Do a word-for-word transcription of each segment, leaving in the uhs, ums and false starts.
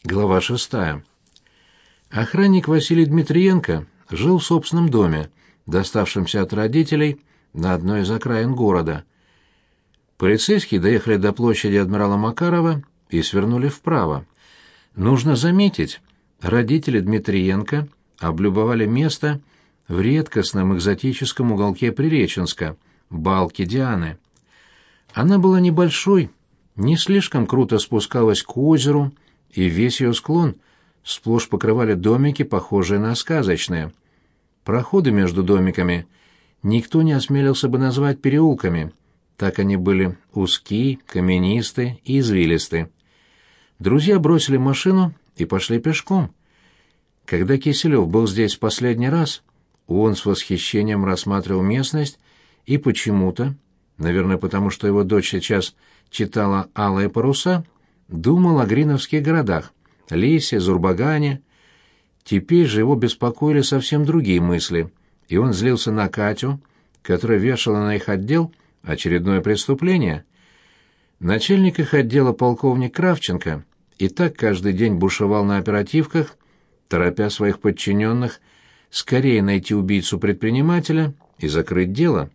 Глава шестая. Охранник Василий Дмитриенко жил в собственном доме, доставшемся от родителей на одной из окраин города. Полицейские доехали до площади адмирала Макарова и свернули вправо. Нужно заметить, родители Дмитриенко облюбовали место в редкостном экзотическом уголке Приреченска, балке Дианы. Она была небольшой, не слишком круто спускалась к озеру, и весь ее склон сплошь покрывали домики, похожие на сказочные. Проходы между домиками никто не осмелился бы назвать переулками, так они были узкие, каменистые и извилисты. Друзья бросили машину и пошли пешком. Когда Киселев был здесь в последний раз, он с восхищением рассматривал местность и почему-то, наверное, потому что его дочь сейчас читала «Алые паруса», думал о гриновских городах — Лисе, Зурбагане. Теперь же его беспокоили совсем другие мысли, и он злился на Катю, которая вешала на их отдел очередное преступление. Начальник их отдела полковник Кравченко и так каждый день бушевал на оперативках, торопя своих подчиненных скорее найти убийцу предпринимателя и закрыть дело.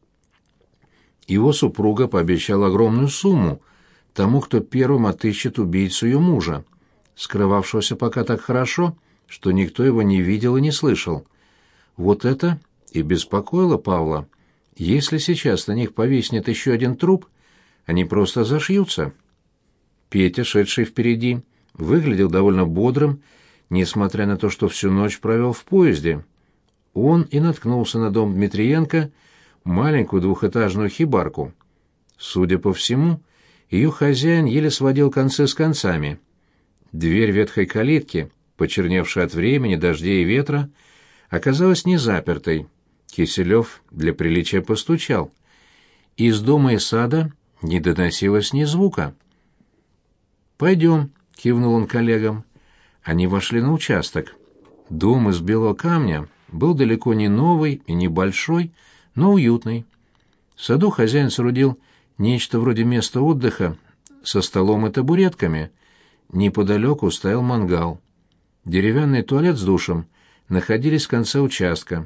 Его супруга пообещала огромную сумму тому, кто первым отыщет убийцу ее мужа, скрывавшегося пока так хорошо, что никто его не видел и не слышал. Вот это и беспокоило Павла. Если сейчас на них повиснет еще один труп, они просто зашьются. Петя, шедший впереди, выглядел довольно бодрым, несмотря на то, что всю ночь провел в поезде. Он и наткнулся на дом Дмитриенко, маленькую двухэтажную хибарку. Судя по всему, ее хозяин еле сводил концы с концами. Дверь ветхой калитки, почерневшая от времени, дождей и ветра, оказалась не запертой. Киселев для приличия постучал. Из дома и сада не доносилось ни звука. «Пойдем», — кивнул он коллегам. Они вошли на участок. Дом из белого камня был далеко не новый и не большой, но уютный. В саду хозяин соорудил нечто вроде места отдыха со столом и табуретками. Неподалеку стоял мангал. Деревянный туалет с душем находились в конце участка.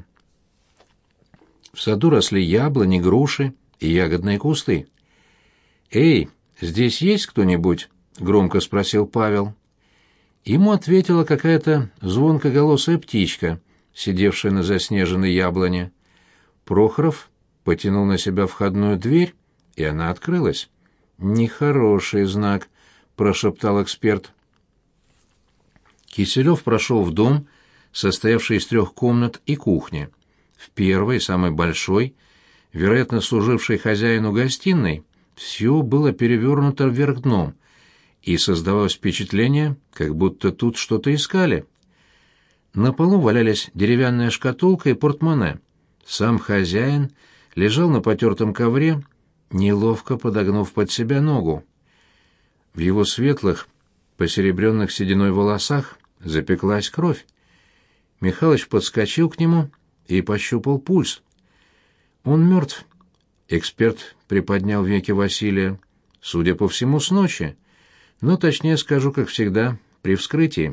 В саду росли яблони, груши и ягодные кусты. «Эй, здесь есть кто-нибудь?» — громко спросил Павел. Ему ответила какая-то звонкоголосая птичка, сидевшая на заснеженной яблоне. Прохоров потянул на себя входную дверь, и она открылась. «Нехороший знак», — прошептал эксперт. Киселев прошел в дом, состоявший из трех комнат и кухни. В первой, самой большой, вероятно, служившей хозяину гостиной, все было перевернуто вверх дном, и создавалось впечатление, как будто тут что-то искали. На полу валялись деревянная шкатулка и портмоне. Сам хозяин лежал на потертом ковре, неловко подогнув под себя ногу. В его светлых, посеребренных сединой волосах запеклась кровь. Михалыч подскочил к нему и пощупал пульс. «Он мертв». Эксперт приподнял веки Василия. «Судя по всему, с ночи. Но точнее скажу, как всегда, при вскрытии.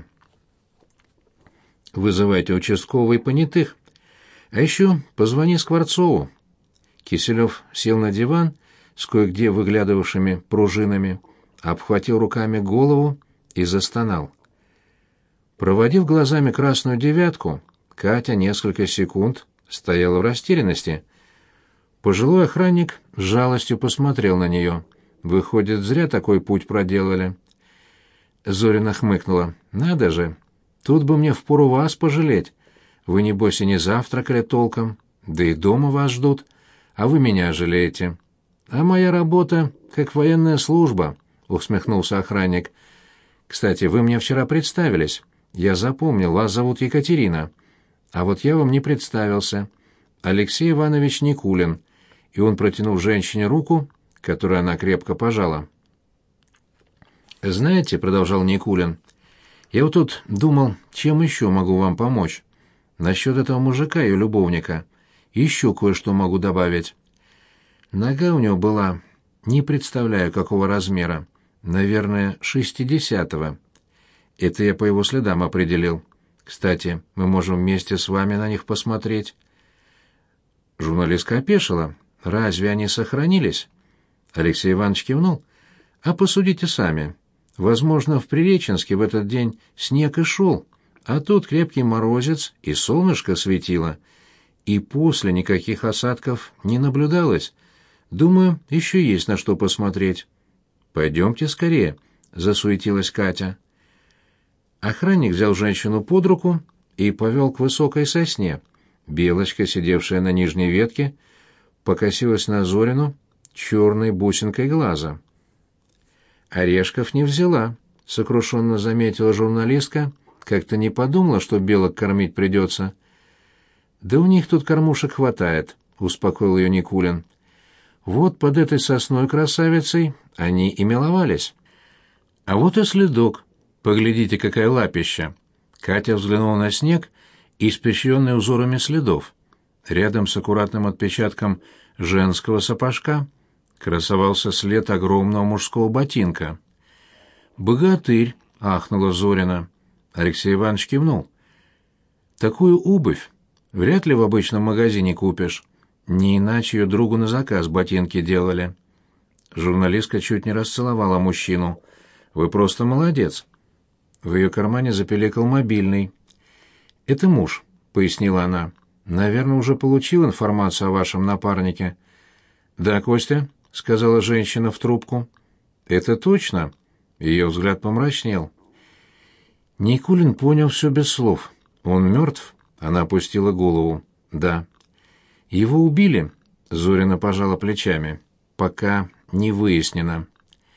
Вызывайте участкового и понятых. А еще позвони Скворцову». Киселев сел на диван с кое-где выглядывавшими пружинами, обхватил руками голову и застонал. Проводив глазами красную девятку, Катя несколько секунд стояла в растерянности. Пожилой охранник с жалостью посмотрел на нее. Выходит, зря такой путь проделали. Зорина хмыкнула. «Надо же! Тут бы мне впору вас пожалеть. Вы, небось, и не завтракали толком, да и дома вас ждут, а вы меня жалеете. А моя работа как военная служба», — усмехнулся охранник. «Кстати, вы мне вчера представились. Я запомнил, вас зовут Екатерина. А вот я вам не представился. Алексей Иванович Никулин». И он протянул женщине руку, которую она крепко пожала. «Знаете, — продолжал Никулин, — я вот тут думал, чем еще могу вам помочь. Насчет этого мужика и любовника. Еще кое-что могу добавить. Нога у него была, не представляю, какого размера, наверное, шестидесятого. Это я по его следам определил. Кстати, мы можем вместе с вами на них посмотреть». Журналистка опешила. «Разве они сохранились?» Алексей Иванович кивнул. «А посудите сами. Возможно, в Приреченске в этот день снег и шел, а тут крепкий морозец и солнышко светило. И после никаких осадков не наблюдалось. Думаю, еще есть на что посмотреть». «Пойдемте скорее», — засуетилась Катя. Охранник взял женщину под руку и повел к высокой сосне. Белочка, сидевшая на нижней ветке, покосилась на Зорину черной бусинкой глаза. «Орешков не взяла», — сокрушенно заметила журналистка, как-то не подумала, что белок кормить придется. «Да у них тут кормушек хватает», — успокоил ее Никулин. «Вот под этой сосной красавицей они и миловались. А вот и следок. Поглядите, какая лапища». Катя взглянула на снег, испещренный узорами следов. Рядом с аккуратным отпечатком женского сапожка красовался след огромного мужского ботинка. «Богатырь!» — ахнула Зорина. Алексей Иванович кивнул. «Такую обувь вряд ли в обычном магазине купишь. Не иначе ее другу на заказ ботинки делали». Журналистка чуть не расцеловала мужчину. «Вы просто молодец». В ее кармане запеликал мобильный. «Это муж», — пояснила она. «Наверное, уже получил информацию о вашем напарнике». «Да, Костя», — сказала женщина в трубку. «Это точно?» Ее взгляд помрачнел. Никулин понял все без слов. «Он мертв?» — она опустила голову. «Да». «Его убили?» — Зорина пожала плечами. «Пока не выяснено».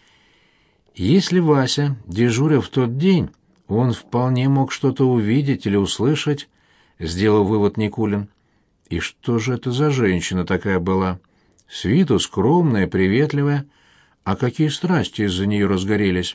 Если Вася дежурил в тот день, он вполне мог что-то увидеть или услышать, — сделал вывод Никулин. И что же это за женщина такая была? С виду скромная, приветливая, а какие страсти из-за нее разгорелись?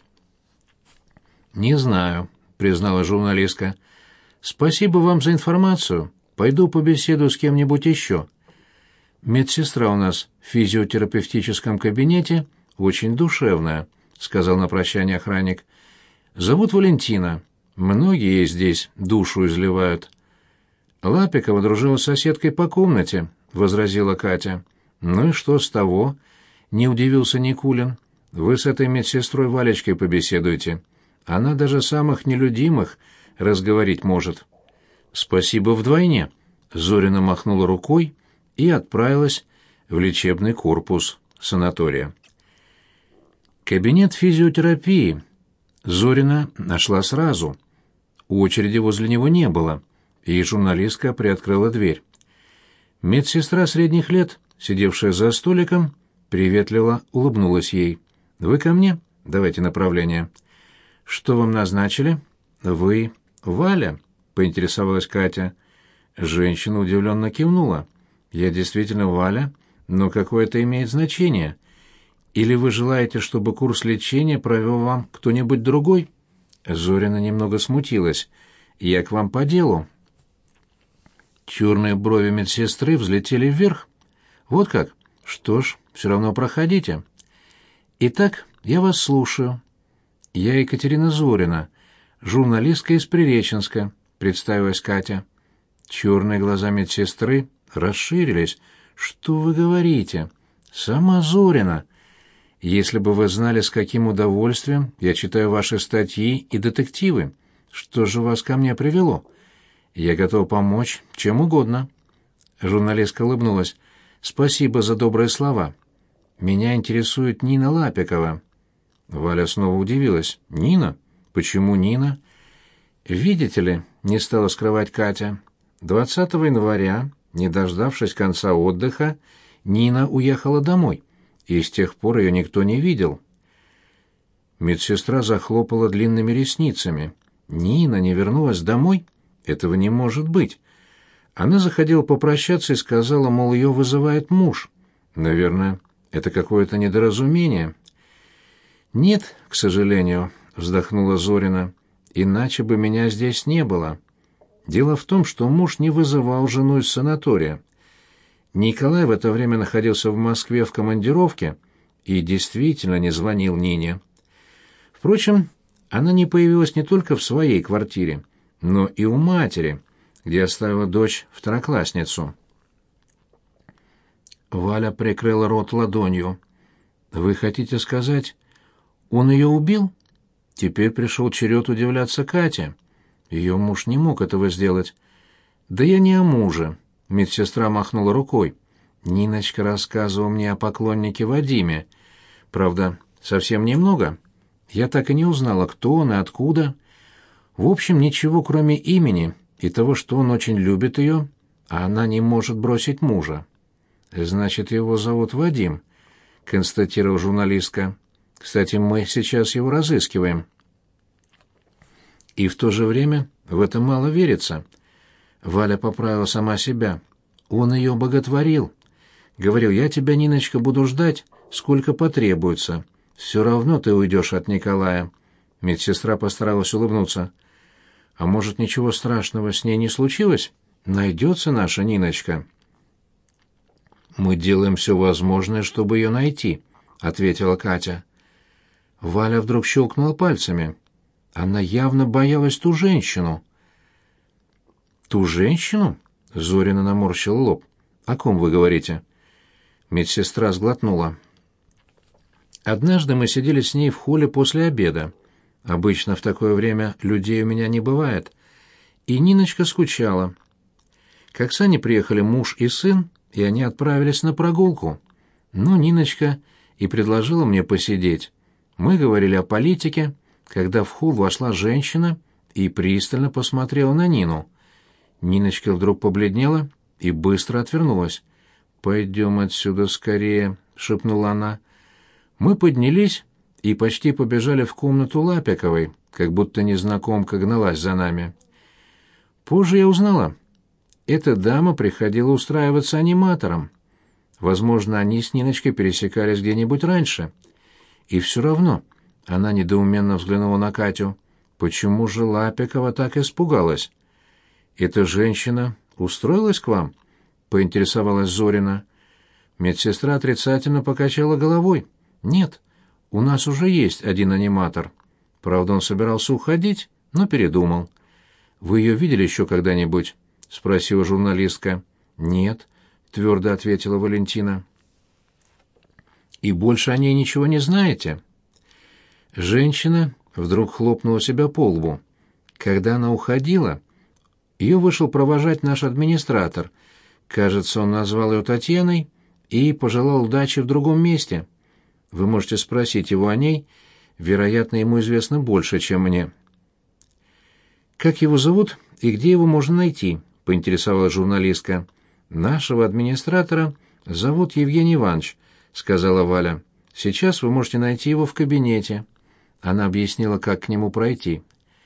«Не знаю», — признала журналистка. «Спасибо вам за информацию. Пойду побеседую с кем-нибудь еще. Медсестра у нас в физиотерапевтическом кабинете очень душевная», — сказал на прощание охранник. «Зовут Валентина. Многие ей здесь душу изливают». «Лапикова дружила с соседкой по комнате», — возразила Катя. «Ну и что с того?» — не удивился Никулин. «Вы с этой медсестрой Валечкой побеседуйте. Она даже самых нелюдимых разговорить может». «Спасибо вдвойне», — Зорина махнула рукой и отправилась в лечебный корпус санатория. Кабинет физиотерапии Зорина нашла сразу. Очереди возле него не было, и журналистка приоткрыла дверь. Медсестра средних лет, сидевшая за столиком, приветливо улыбнулась ей. «Вы ко мне? Давайте направление». «Что вам назначили?» «Вы Валя?» — поинтересовалась Катя. Женщина удивленно кивнула. «Я действительно Валя, но какое это имеет значение? Или вы желаете, чтобы курс лечения провел вам кто-нибудь другой?» Зорина немного смутилась. «Я к вам по делу». Черные брови медсестры взлетели вверх. «Вот как? Что ж, все равно проходите». «Итак, я вас слушаю». «Я Екатерина Зорина, журналистка из Приреченска», — представилась Катя. Черные глаза медсестры расширились. «Что вы говорите? Сама Зорина. Если бы вы знали, с каким удовольствием я читаю ваши статьи и детективы. Что же вас ко мне привело? Я готов помочь чем угодно». Журналистка улыбнулась. «Спасибо за добрые слова. Меня интересует Нина Лапикова». Валя снова удивилась. «Нина? Почему Нина?» «Видите ли», — не стала скрывать Катя, — двадцатого января, не дождавшись конца отдыха, Нина уехала домой, и с тех пор ее никто не видел». Медсестра захлопала длинными ресницами. «Нина не вернулась домой? Этого не может быть. Она заходила попрощаться и сказала, мол, ее вызывает муж. Наверное, это какое-то недоразумение». «Нет, к сожалению», — вздохнула Зорина, — «иначе бы меня здесь не было. Дело в том, что муж не вызывал жену из санатория. Николай в это время находился в Москве в командировке и действительно не звонил Нине. Впрочем, она не появилась не только в своей квартире, но и у матери, где оставила дочь второклассницу. Валя прикрыла рот ладонью. «Вы хотите сказать, он ее убил?» Теперь пришел черед удивляться Кате. Ее муж не мог этого сделать. «Да я не о муже», — медсестра махнула рукой. «Ниночка рассказывала мне о поклоннике Вадиме. Правда, совсем немного. Я так и не узнала, кто он и откуда. В общем, ничего, кроме имени и того, что он очень любит ее, а она не может бросить мужа». «Значит, его зовут Вадим», — констатировала журналистка. «Кстати, мы сейчас его разыскиваем». И в то же время в это мало верится. Валя поправила сама себя. Он ее боготворил. Говорил: «Я тебя, Ниночка, буду ждать, сколько потребуется. Все равно ты уйдешь от Николая». Медсестра постаралась улыбнуться. «А может, ничего страшного с ней не случилось? Найдется наша Ниночка». «Мы делаем все возможное, чтобы ее найти», — ответила Катя. Валя вдруг щелкнула пальцами. Она явно боялась ту женщину. «Ту женщину?» — Зорина наморщила лоб. «О ком вы говорите?» Медсестра сглотнула. «Однажды мы сидели с ней в холле после обеда. Обычно в такое время людей у меня не бывает. И Ниночка скучала. К Оксане приехали муж и сын, и они отправились на прогулку. Ну, Ниночка и предложила мне посидеть. Мы говорили о политике, когда в холл вошла женщина и пристально посмотрела на Нину. Ниночка вдруг побледнела и быстро отвернулась. «Пойдем отсюда скорее», — шепнула она. Мы поднялись и почти побежали в комнату Лапиковой, как будто незнакомка гналась за нами. Позже я узнала. Эта дама приходила устраиваться аниматором. Возможно, они с Ниночкой пересекались где-нибудь раньше. И все равно она недоуменно взглянула на Катю. Почему же Лапикова так испугалась? «Эта женщина устроилась к вам?» — поинтересовалась Зорина. Медсестра отрицательно покачала головой. «Нет, у нас уже есть один аниматор. Правда, он собирался уходить, но передумал». «Вы ее видели еще когда-нибудь?» — спросила журналистка. «Нет», — твердо ответила Валентина. «И больше о ней ничего не знаете?» Женщина вдруг хлопнула себя по лбу. Когда она уходила, ее вышел провожать наш администратор. Кажется, он назвал ее Татьяной и пожелал удачи в другом месте. Вы можете спросить его о ней, вероятно, ему известно больше, чем мне. «Как его зовут и где его можно найти?» — поинтересовалась журналистка. «Нашего администратора зовут Евгений Иванович», — сказала Валя. «Сейчас вы можете найти его в кабинете». Она объяснила, как к нему пройти.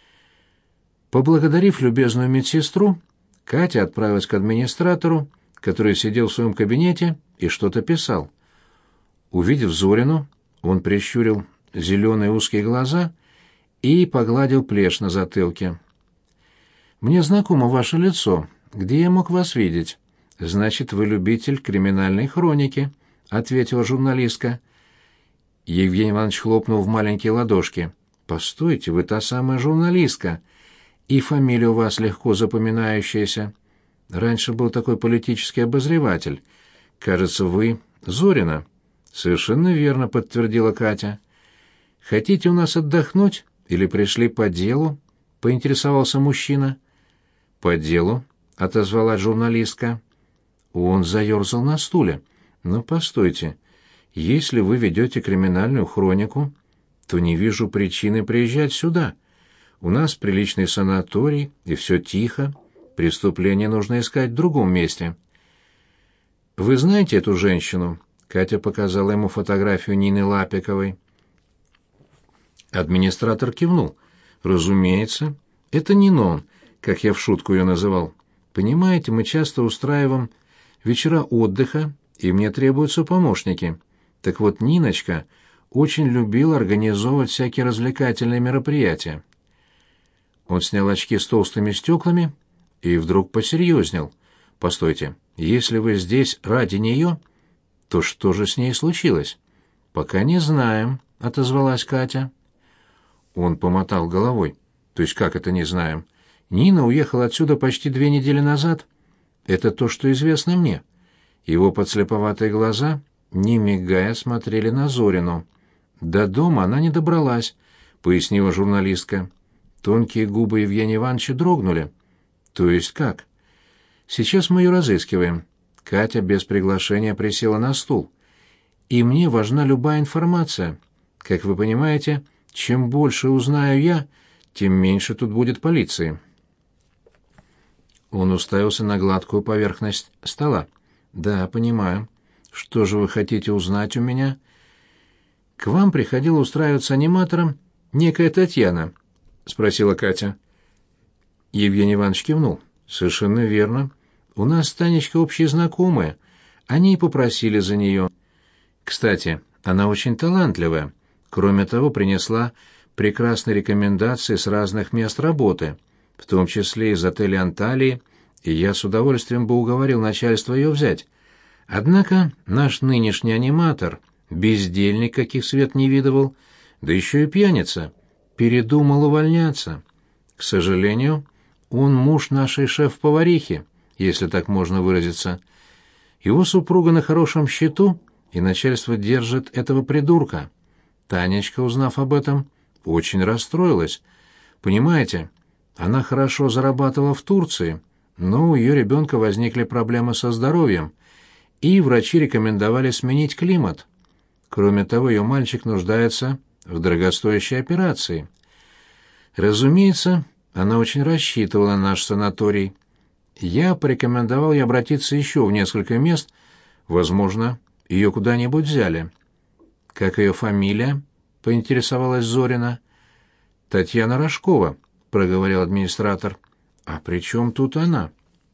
Поблагодарив любезную медсестру, Катя отправилась к администратору, который сидел в своем кабинете и что-то писал. Увидев Зорину, он прищурил зеленые узкие глаза и погладил плешь на затылке. «Мне знакомо ваше лицо. Где я мог вас видеть?» «Значит, вы любитель криминальной хроники», — ответила журналистка. Евгений Иванович хлопнул в маленькие ладошки. «Постойте, вы та самая журналистка. И фамилия у вас легко запоминающаяся. Раньше был такой политический обозреватель. Кажется, вы Зорина». «Совершенно верно», — подтвердила Катя. «Хотите у нас отдохнуть или пришли по делу?» — поинтересовался мужчина. «По делу», — отозвалась журналистка. Он заерзал на стуле. «Ну, постойте, если вы ведете криминальную хронику, то не вижу причины приезжать сюда. У нас приличный санаторий, и все тихо. Преступление нужно искать в другом месте». «Вы знаете эту женщину?» Катя показала ему фотографию Нины Лапиковой. Администратор кивнул. «Разумеется, это Нинон, как я в шутку ее называл. Понимаете, мы часто устраиваем вечера отдыха, и мне требуются помощники. Так вот, Ниночка очень любила организовывать всякие развлекательные мероприятия». Он снял очки с толстыми стеклами и вдруг посерьезнел. «Постойте, если вы здесь ради нее, то что же с ней случилось?» «Пока не знаем», — отозвалась Катя. Он помотал головой. То есть как это не знаем? Нина уехала отсюда почти две недели назад. Это то, что известно мне. Его подслеповатые глаза, не мигая, смотрели на Зорину. До дома она не добралась, пояснила журналистка. Тонкие губы Евгения Ивановича дрогнули. То есть как? Сейчас мы ее разыскиваем. Катя без приглашения присела на стул. И мне важна любая информация. Как вы понимаете, чем больше узнаю я, тем меньше тут будет полиции. Он уставился на гладкую поверхность стола. Да, понимаю. Что же вы хотите узнать у меня? К вам приходила устраиваться аниматором некая Татьяна, спросила Катя. Евгений Иванович кивнул. Совершенно верно. У нас с Танечкой общие знакомые. Они и попросили за нее. Кстати, она очень талантливая. Кроме того, принесла прекрасные рекомендации с разных мест работы, в том числе из отеля Анталии, и я с удовольствием бы уговорил начальство ее взять. Однако наш нынешний аниматор, бездельник, каких свет не видывал, да еще и пьяница, передумал увольняться. К сожалению, он муж нашей шеф-поварихи, если так можно выразиться. Его супруга на хорошем счету, и начальство держит этого придурка. Танечка, узнав об этом, очень расстроилась. Понимаете, она хорошо зарабатывала в Турции, но у ее ребенка возникли проблемы со здоровьем, и врачи рекомендовали сменить климат. Кроме того, ее мальчик нуждается в дорогостоящей операции. Разумеется, она очень рассчитывала на наш санаторий. Я порекомендовал ей обратиться еще в несколько мест, возможно, ее куда-нибудь взяли. Как ее фамилия? Поинтересовалась Зорина. Татьяна Рожкова, проговорил администратор. А при чем тут она?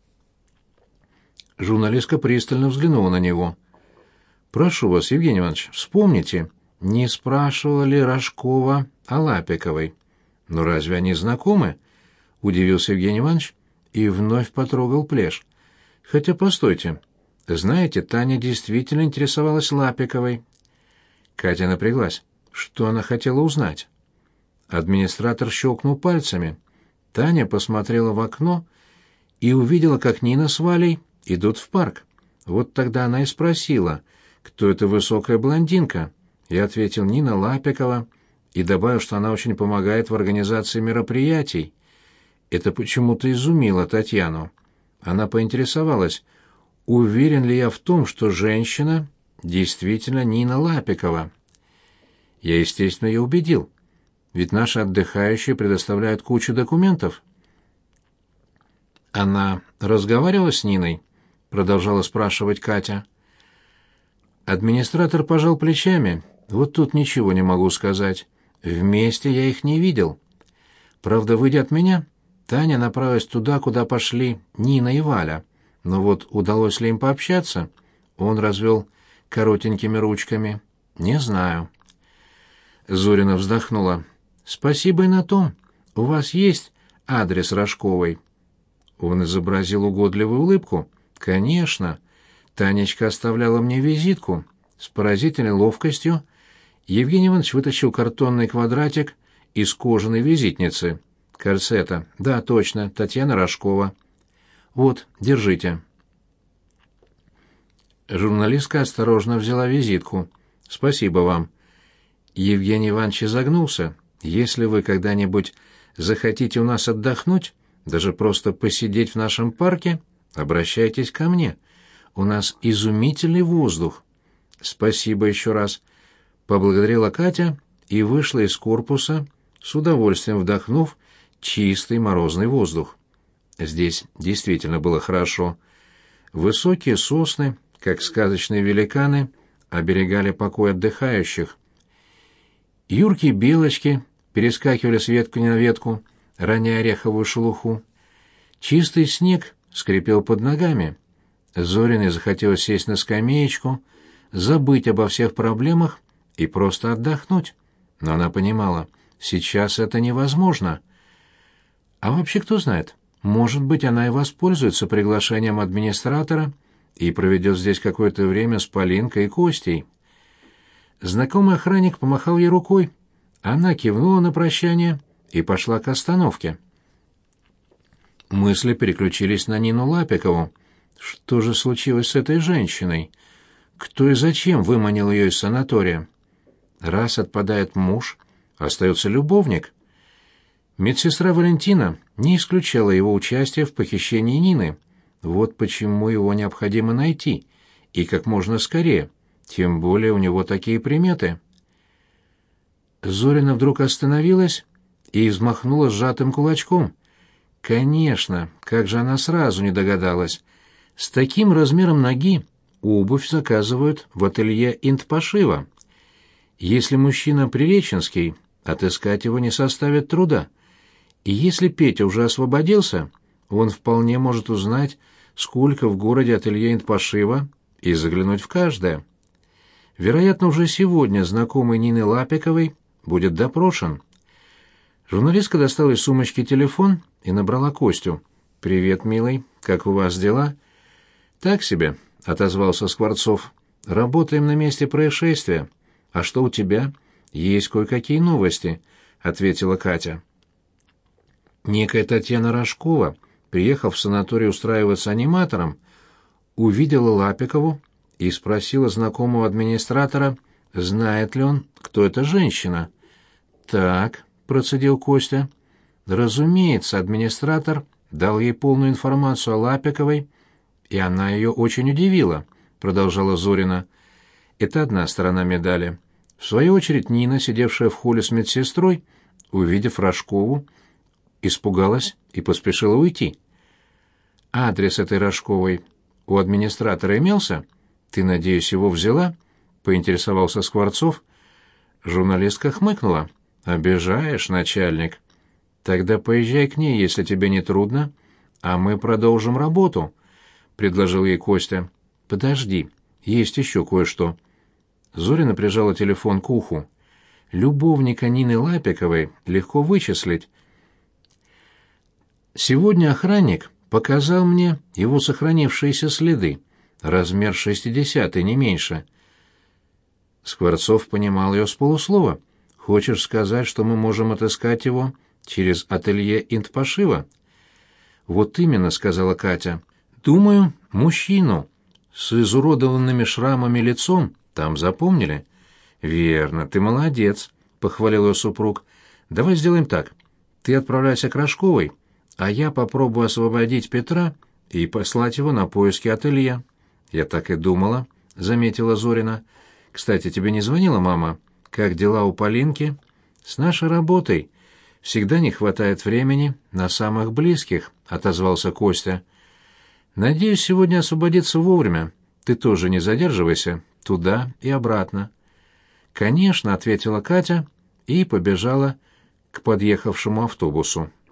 Журналистка пристально взглянула на него. Прошу вас, Евгений Иванович, вспомните, не спрашивала ли Рожкова о Лапиковой? Ну разве они знакомы? Удивился Евгений Иванович и вновь потрогал плешь. Хотя, постойте, знаете, Таня действительно интересовалась Лапиковой. Катя напряглась. Что она хотела узнать? Администратор щелкнул пальцами. Таня посмотрела в окно и увидела, как Нина с Валей идут в парк. Вот тогда она и спросила, кто эта высокая блондинка. Я ответил: Нина Лапикова, и добавил, что она очень помогает в организации мероприятий. Это почему-то изумило Татьяну. Она поинтересовалась, уверен ли я в том, что женщина действительно Нина Лапикова. Я, естественно, ее убедил, ведь наши отдыхающие предоставляют кучу документов. Она разговаривала с Ниной? Продолжала спрашивать Катя. Администратор пожал плечами. Вот тут ничего не могу сказать. Вместе я их не видел. Правда, выйдя от меня, Таня направилась туда, куда пошли Нина и Валя. Но вот удалось ли им пообщаться? Он развел коротенькими ручками. Не знаю. Зорина вздохнула. Спасибо и на том. У вас есть адрес Рожковой? Он изобразил угодливую улыбку. Конечно. Танечка оставляла мне визитку. С поразительной ловкостью Евгений Иванович вытащил картонный квадратик из кожаной визитницы. Корсета. Да, точно, Татьяна Рожкова. Вот, держите. Журналистка осторожно взяла визитку. Спасибо вам. Евгений Иванович изогнулся. Если вы когда-нибудь захотите у нас отдохнуть, даже просто посидеть в нашем парке, обращайтесь ко мне. У нас изумительный воздух. Спасибо еще раз. Поблагодарила Катя и вышла из корпуса, с удовольствием вдохнув чистый морозный воздух. Здесь действительно было хорошо. Высокие сосны, как сказочные великаны, оберегали покой отдыхающих. Юркие белочки перескакивали с ветки на ветку, роняя ореховую шелуху. Чистый снег скрипел под ногами. Зориной захотелось сесть на скамеечку, забыть обо всех проблемах и просто отдохнуть. Но она понимала, сейчас это невозможно. А вообще, кто знает, может быть, она и воспользуется приглашением администратора и проведет здесь какое-то время с Полинкой и Костей. Знакомый охранник помахал ей рукой. Она кивнула на прощание и пошла к остановке. Мысли переключились на Нину Лапикову. Что же случилось с этой женщиной? Кто и зачем выманил ее из санатория? Раз отпадает муж, остается любовник. Медсестра Валентина не исключала его участие в похищении Нины. Вот почему его необходимо найти, и как можно скорее, тем более у него такие приметы. Зорина вдруг остановилась и взмахнула сжатым кулачком. Конечно, как же она сразу не догадалась. С таким размером ноги обувь заказывают в ателье интпошива. Если мужчина приреченский, отыскать его не составит труда. И если Петя уже освободился, он вполне может узнать, сколько в городе ателье интпошива, и заглянуть в каждое. Вероятно, уже сегодня знакомый Нины Лапиковой будет допрошен. Журналистка достала из сумочки телефон и набрала Костю. «Привет, милый, как у вас дела?» «Так себе», — отозвался Скворцов. «Работаем на месте происшествия. А что у тебя?» «Есть кое-какие новости», — ответила Катя. Некая Татьяна Рожкова, приехав в санаторий устраиваться аниматором, увидела Лапикову и спросила знакомого администратора, знает ли он, кто эта женщина. «Так», — процедил Костя. Разумеется, администратор дал ей полную информацию о Лапиковой, и она ее очень удивила, продолжала Зорина. Это одна сторона медали. В свою очередь Нина, сидевшая в холле с медсестрой, увидев Рожкову, испугалась и поспешила уйти. Адрес этой Рожковой у администратора имелся? Ты, надеюсь, его взяла? Поинтересовался Скворцов. Журналистка хмыкнула. Обижаешь, начальник. Тогда поезжай к ней, если тебе не трудно, а мы продолжим работу, предложил ей Костя. Подожди, есть еще кое-что. Зорина прижала телефон к уху. Любовника Нины Лапиковой легко вычислить. Сегодня охранник показал мне его сохранившиеся следы. Размер шестидесятый, не меньше. Скворцов понимал ее с полуслова. Хочешь сказать, что мы можем отыскать его через ателье интпошива? Вот именно, сказала Катя. Думаю, мужчину с изуродованными шрамами лицом там запомнили. Верно, ты молодец, похвалил ее супруг. Давай сделаем так. Ты отправляйся к Рожковой, а я попробую освободить Петра и послать его на поиски ателье. Я так и думала, заметила Зорина. Кстати, тебе не звонила мама? Как дела у Полинки? С нашей работой всегда не хватает времени на самых близких, отозвался Костя. Надеюсь, сегодня освободиться вовремя. Ты тоже не задерживайся туда и обратно. Конечно, ответила Катя и побежала к подъехавшему автобусу.